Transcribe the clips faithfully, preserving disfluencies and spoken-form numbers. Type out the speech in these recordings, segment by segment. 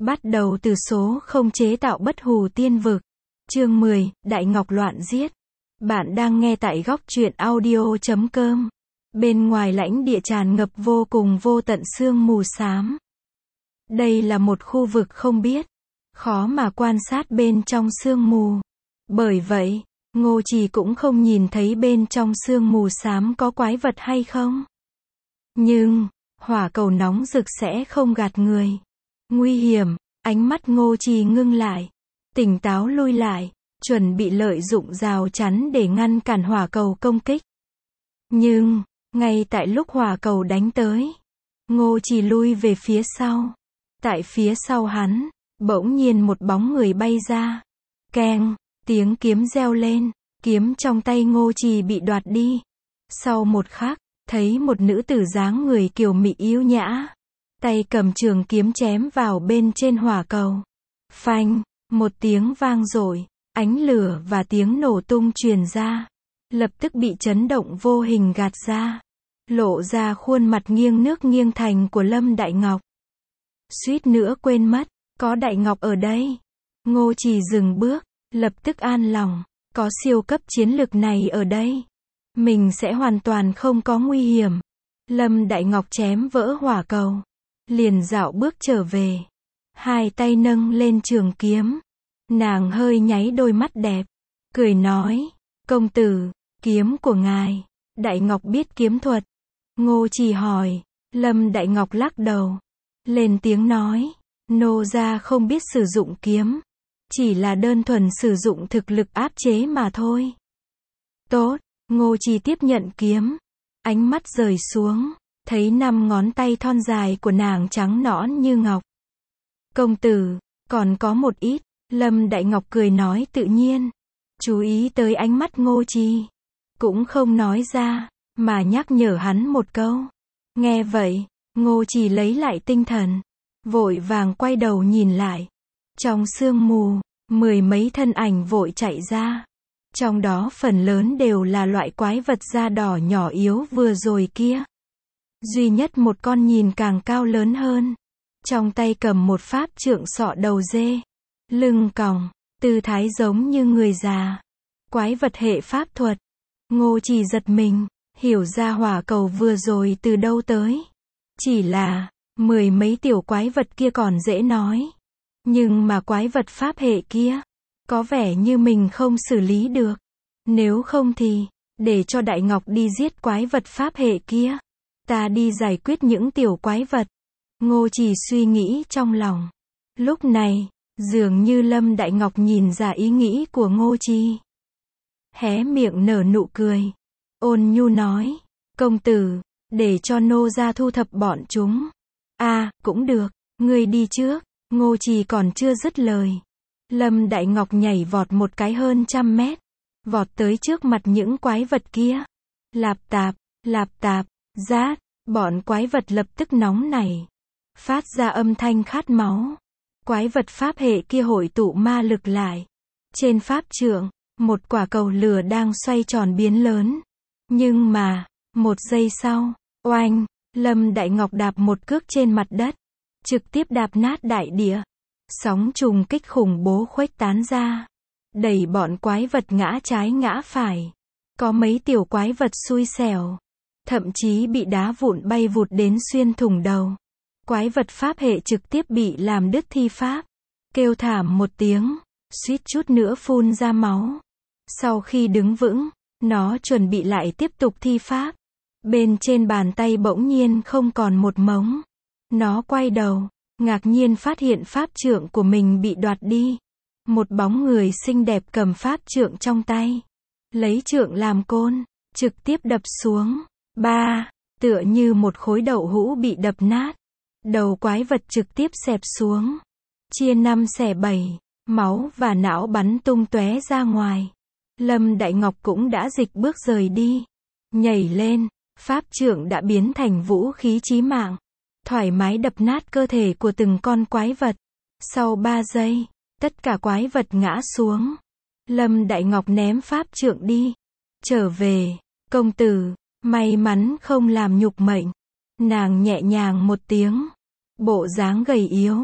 Bắt đầu từ số không chế tạo bất hủ tiên vực. Chương mười, Đại Ngọc loạn giết. Bạn đang nghe tại góc truyện audio chấm com. Bên ngoài lãnh địa tràn ngập vô cùng vô tận sương mù xám. Đây là một khu vực không biết, khó mà quan sát bên trong sương mù. Bởi vậy, Ngô Trì cũng không nhìn thấy bên trong sương mù xám có quái vật hay không. Nhưng, hỏa cầu nóng rực sẽ không gạt người. Nguy hiểm, ánh mắt Ngô Trì ngưng lại, tỉnh táo lui lại, chuẩn bị lợi dụng rào chắn để ngăn cản hỏa cầu công kích. Nhưng, ngay tại lúc hỏa cầu đánh tới, Ngô Trì lui về phía sau. Tại phía sau hắn, bỗng nhiên một bóng người bay ra. Keng, tiếng kiếm reo lên, kiếm trong tay Ngô Trì bị đoạt đi. Sau một khắc, thấy một nữ tử dáng người kiều mị yếu nhã, tay cầm trường kiếm chém vào bên trên hỏa cầu. Phanh, một tiếng vang dội, ánh lửa và tiếng nổ tung truyền ra, lập tức bị chấn động vô hình gạt ra, lộ ra khuôn mặt nghiêng nước nghiêng thành của Lâm Đại Ngọc. Suýt nữa quên mất, có Đại Ngọc ở đây. Ngô Trì dừng bước, lập tức an lòng, có siêu cấp chiến lực này ở đây, mình sẽ hoàn toàn không có nguy hiểm. Lâm Đại Ngọc chém vỡ hỏa cầu, liền dạo bước trở về, hai tay nâng lên trường kiếm, nàng hơi nháy đôi mắt đẹp, cười nói, công tử, kiếm của ngài. Đại Ngọc biết kiếm thuật. Ngô Trì hỏi. Lâm Đại Ngọc lắc đầu, lên tiếng nói, nô gia không biết sử dụng kiếm, chỉ là đơn thuần sử dụng thực lực áp chế mà thôi. Tốt. Ngô Trì tiếp nhận kiếm, ánh mắt rời xuống, thấy năm ngón tay thon dài của nàng trắng nõn như ngọc. Công tử, còn có một ít. Lâm Đại Ngọc cười nói tự nhiên, chú ý tới ánh mắt Ngô Trì, cũng không nói ra, mà nhắc nhở hắn một câu. Nghe vậy, Ngô Trì lấy lại tinh thần, vội vàng quay đầu nhìn lại. Trong sương mù, mười mấy thân ảnh vội chạy ra. Trong đó phần lớn đều là loại quái vật da đỏ nhỏ yếu vừa rồi kia. Duy nhất một con nhìn càng cao lớn hơn, trong tay cầm một pháp trượng sọ đầu dê, lưng còng, tư thái giống như người già. Quái vật hệ pháp thuật. Ngô Trì giật mình, hiểu ra hỏa cầu vừa rồi từ đâu tới. Chỉ là, mười mấy tiểu quái vật kia còn dễ nói. Nhưng mà quái vật pháp hệ kia, có vẻ như mình không xử lý được. Nếu không thì, để cho Đại Ngọc đi giết quái vật pháp hệ kia. Ta đi giải quyết những tiểu quái vật. Ngô Trì suy nghĩ trong lòng. Lúc này, dường như Lâm Đại Ngọc nhìn ra ý nghĩ của Ngô Trì. Hé miệng nở nụ cười. Ôn nhu nói, công tử, để cho nô gia thu thập bọn chúng. À, cũng được, ngươi đi trước. Ngô Trì còn chưa dứt lời, Lâm Đại Ngọc nhảy vọt một cái hơn trăm mét, vọt tới trước mặt những quái vật kia. Lạp tạp, lạp tạp, rát, bọn quái vật lập tức nóng nảy, phát ra âm thanh khát máu. Quái vật pháp hệ kia hội tụ ma lực lại. Trên pháp trượng, một quả cầu lửa đang xoay tròn biến lớn. Nhưng mà, một giây sau, oanh, Lâm Đại Ngọc đạp một cước trên mặt đất, trực tiếp đạp nát đại địa. Sóng trùng kích khủng bố khuếch tán ra, đẩy bọn quái vật ngã trái ngã phải. Có mấy tiểu quái vật xui xẻo, thậm chí bị đá vụn bay vụt đến xuyên thủng đầu. Quái vật pháp hệ trực tiếp bị làm đứt thi pháp, kêu thảm một tiếng, suýt chút nữa phun ra máu. Sau khi đứng vững, nó chuẩn bị lại tiếp tục thi pháp. Bên trên bàn tay bỗng nhiên không còn một mống. Nó quay đầu, ngạc nhiên phát hiện pháp trượng của mình bị đoạt đi. Một bóng người xinh đẹp cầm pháp trượng trong tay, lấy trượng làm côn, trực tiếp đập xuống. Ba, tựa như một khối đậu hũ bị đập nát. Đầu quái vật trực tiếp xẹp xuống, chia năm xẻ bảy, máu và não bắn tung tóe ra ngoài. Lâm Đại Ngọc cũng đã dịch bước rời đi, nhảy lên, pháp trượng đã biến thành vũ khí chí mạng, thoải mái đập nát cơ thể của từng con quái vật. Sau ba giây, tất cả quái vật ngã xuống. Lâm Đại Ngọc ném pháp trượng đi, trở về, công tử, may mắn không làm nhục mệnh. Nàng nhẹ nhàng một tiếng, bộ dáng gầy yếu,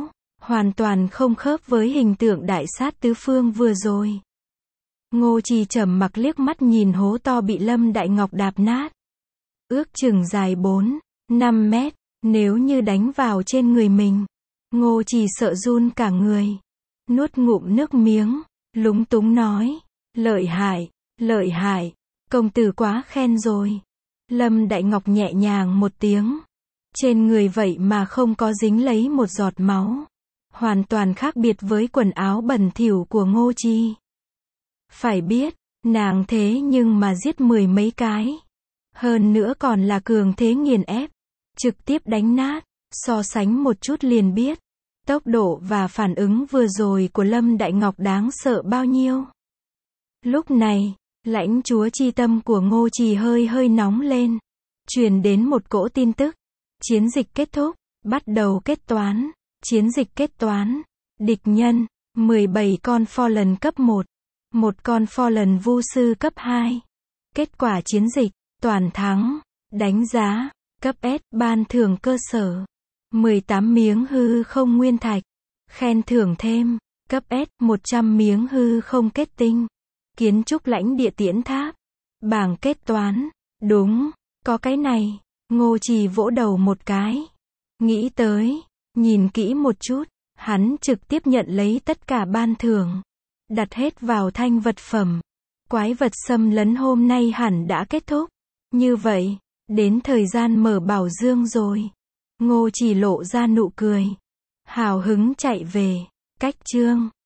hoàn toàn không khớp với hình tượng đại sát tứ phương vừa rồi. Ngô Trì trầm mặc liếc mắt nhìn hố to bị Lâm Đại Ngọc đạp nát. Ước chừng dài bốn, năm mét, nếu như đánh vào trên người mình. Ngô Trì sợ run cả người. Nuốt ngụm nước miếng, lúng túng nói, lợi hại, lợi hại, công tử quá khen rồi. Lâm Đại Ngọc nhẹ nhàng một tiếng. Trên người vậy mà không có dính lấy một giọt máu. Hoàn toàn khác biệt với quần áo bẩn thỉu của Ngô Trì. Phải biết, nàng thế nhưng mà giết mười mấy cái. Hơn nữa còn là cường thế nghiền ép. Trực tiếp đánh nát. So sánh một chút liền biết. Tốc độ và phản ứng vừa rồi của Lâm Đại Ngọc đáng sợ bao nhiêu. Lúc này, lãnh chúa chi tâm của Ngô Trì hơi hơi nóng lên. Truyền đến một cỗ tin tức. Chiến dịch kết thúc. Bắt đầu kết toán. Chiến dịch kết toán. Địch nhân, mười bảy con Fallen cấp một. Một con Fallen vu sư cấp hai. Kết quả chiến dịch, toàn thắng. Đánh giá, cấp S, ban thưởng cơ sở. mười tám miếng hư không nguyên thạch. Khen thưởng thêm, cấp S, một trăm miếng hư không kết tinh. Kiến trúc lãnh địa tiễn tháp. Bảng kết toán, đúng, có cái này. Ngô Trì vỗ đầu một cái. Nghĩ tới, nhìn kỹ một chút, hắn trực tiếp nhận lấy tất cả ban thưởng. Đặt hết vào thanh vật phẩm. Quái vật xâm lấn hôm nay hẳn đã kết thúc. Như vậy, đến thời gian mở bảo dương rồi. Ngô Trì lộ ra nụ cười. Hào hứng chạy về. Cách chương